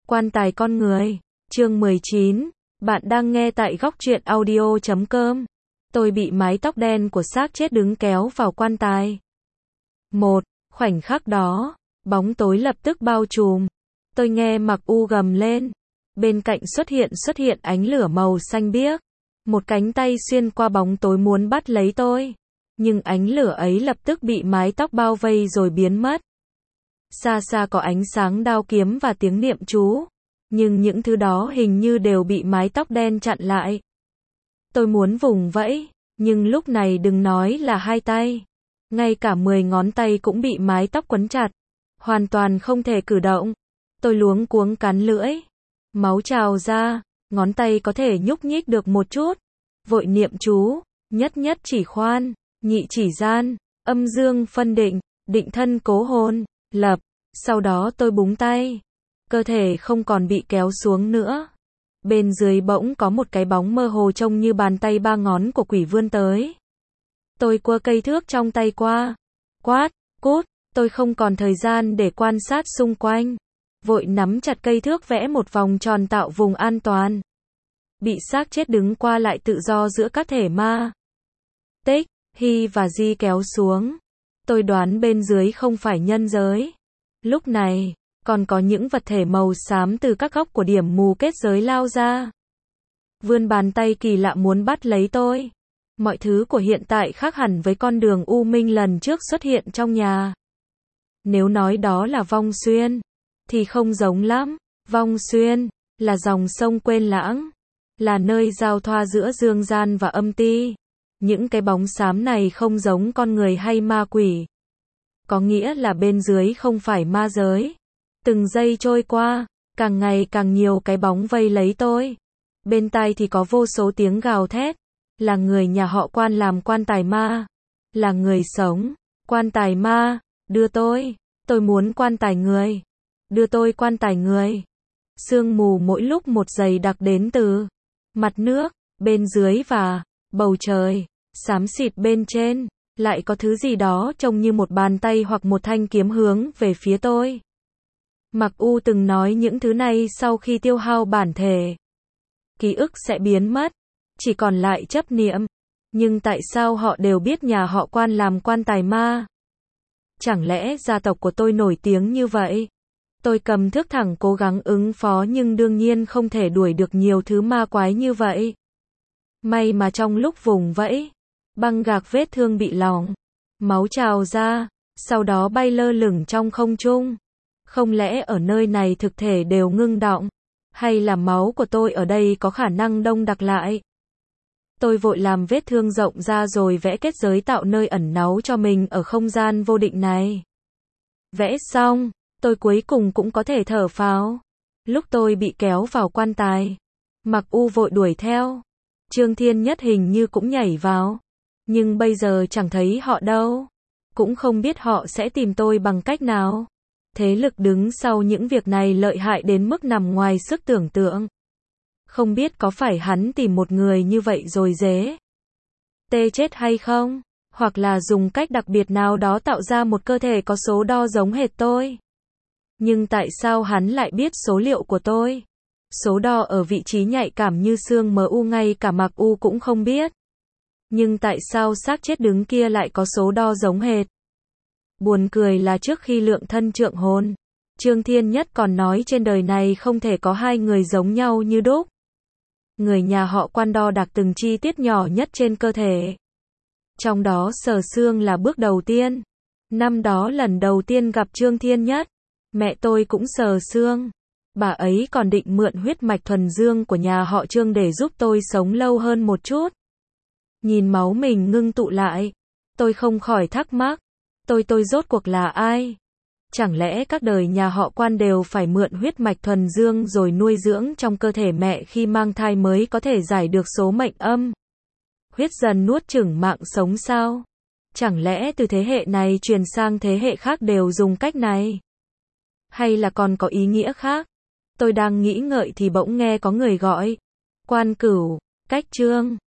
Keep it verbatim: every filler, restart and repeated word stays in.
Quan tài con người. Chương mười chín. Bạn đang nghe tại góc truyện audio chấm com. Tôi bị mái tóc đen của xác chết đứng kéo vào quan tài. Một. Khoảnh khắc đó, bóng tối lập tức bao trùm. Tôi nghe Mặc U gầm lên. Bên cạnh xuất hiện xuất hiện ánh lửa màu xanh biếc. Một cánh tay xuyên qua bóng tối muốn bắt lấy tôi. Nhưng ánh lửa ấy lập tức bị mái tóc bao vây rồi biến mất. Xa xa có ánh sáng đao kiếm và tiếng niệm chú. Nhưng những thứ đó hình như đều bị mái tóc đen chặn lại. Tôi muốn vùng vẫy, nhưng lúc này đừng nói là hai tay. Ngay cả mười ngón tay cũng bị mái tóc quấn chặt. Hoàn toàn không thể cử động. Tôi luống cuống cắn lưỡi. Máu trào ra, ngón tay có thể nhúc nhích được một chút. Vội niệm chú, nhất nhất chỉ khoan, nhị chỉ gian, âm dương phân định, định thân cố hồn, lập. Sau đó tôi búng tay. Cơ thể không còn bị kéo xuống nữa. Bên dưới bỗng có một cái bóng mơ hồ trông như bàn tay ba ngón của quỷ vươn tới. Tôi quơ cây thước trong tay qua. Quát, cút, tôi không còn thời gian để quan sát xung quanh. Vội nắm chặt cây thước vẽ một vòng tròn tạo vùng an toàn. Bị xác chết đứng qua lại tự do giữa các thể ma. Tích, Hy và Di kéo xuống. Tôi đoán bên dưới không phải nhân giới. Lúc này, còn có những vật thể màu xám từ các góc của điểm mù kết giới lao ra. Vươn bàn tay kỳ lạ muốn bắt lấy tôi. Mọi thứ của hiện tại khác hẳn với con đường u minh lần trước xuất hiện trong nhà. Nếu nói đó là Vong Xuyên, thì không giống lắm. Vong Xuyên là dòng sông quên lãng, là nơi giao thoa giữa dương gian và âm ti. Những cái bóng xám này không giống con người hay ma quỷ. Có nghĩa là bên dưới không phải ma giới. Từng giây trôi qua, càng ngày càng nhiều cái bóng vây lấy tôi. Bên tai thì có vô số tiếng gào thét. Là người nhà họ Quan làm quan tài ma. Là người sống. Quan tài ma, đưa tôi. Tôi muốn quan tài người. Đưa tôi quan tài người. Sương mù mỗi lúc một dày đặc đến từ mặt nước, bên dưới và bầu trời. Xám xịt bên trên. Lại có thứ gì đó trông như một bàn tay hoặc một thanh kiếm hướng về phía tôi. Mặc U từng nói những thứ này sau khi tiêu hao bản thể, ký ức sẽ biến mất, chỉ còn lại chấp niệm. Nhưng tại sao họ đều biết nhà họ Quan làm quan tài ma? Chẳng lẽ gia tộc của tôi nổi tiếng như vậy? Tôi cầm thước thẳng cố gắng ứng phó nhưng đương nhiên không thể đuổi được nhiều thứ ma quái như vậy. May mà trong lúc vùng vẫy, băng gạc vết thương bị lỏng, máu trào ra, sau đó bay lơ lửng trong không trung. Không lẽ ở nơi này thực thể đều ngưng đọng? Hay là máu của tôi ở đây có khả năng đông đặc lại? Tôi vội làm vết thương rộng ra rồi vẽ kết giới tạo nơi ẩn náu cho mình ở không gian vô định này. Vẽ xong, tôi cuối cùng cũng có thể thở phào. Lúc tôi bị kéo vào quan tài, Mặc U vội đuổi theo. Trương Thiên Nhất hình như cũng nhảy vào. Nhưng bây giờ chẳng thấy họ đâu. Cũng không biết họ sẽ tìm tôi bằng cách nào. Thế lực đứng sau những việc này lợi hại đến mức nằm ngoài sức tưởng tượng. Không biết có phải hắn tìm một người như vậy rồi dế tê chết hay không? Hoặc là dùng cách đặc biệt nào đó tạo ra một cơ thể có số đo giống hệt tôi. Nhưng tại sao hắn lại biết số liệu của tôi? Số đo ở vị trí nhạy cảm như xương em u ngay cả Mặc U cũng không biết. Nhưng tại sao xác chết đứng kia lại có số đo giống hệt? Buồn cười là trước khi lượng thân trượng hồn, Trương Thiên Nhất còn nói trên đời này không thể có hai người giống nhau như đúc. Người nhà họ Quan đo đạc từng chi tiết nhỏ nhất trên cơ thể. Trong đó sờ xương là bước đầu tiên. Năm đó lần đầu tiên gặp Trương Thiên Nhất, mẹ tôi cũng sờ xương. Bà ấy còn định mượn huyết mạch thuần dương của nhà họ Trương để giúp tôi sống lâu hơn một chút. Nhìn máu mình ngưng tụ lại, tôi không khỏi thắc mắc. Tôi tôi rốt cuộc là ai? Chẳng lẽ các đời nhà họ Quan đều phải mượn huyết mạch thuần dương rồi nuôi dưỡng trong cơ thể mẹ khi mang thai mới có thể giải được số mệnh âm? Huyết dần nuốt chửng mạng sống sao? Chẳng lẽ từ thế hệ này truyền sang thế hệ khác đều dùng cách này? Hay là còn có ý nghĩa khác? Tôi đang nghĩ ngợi thì bỗng nghe có người gọi. Quan Cửu, cách Trương.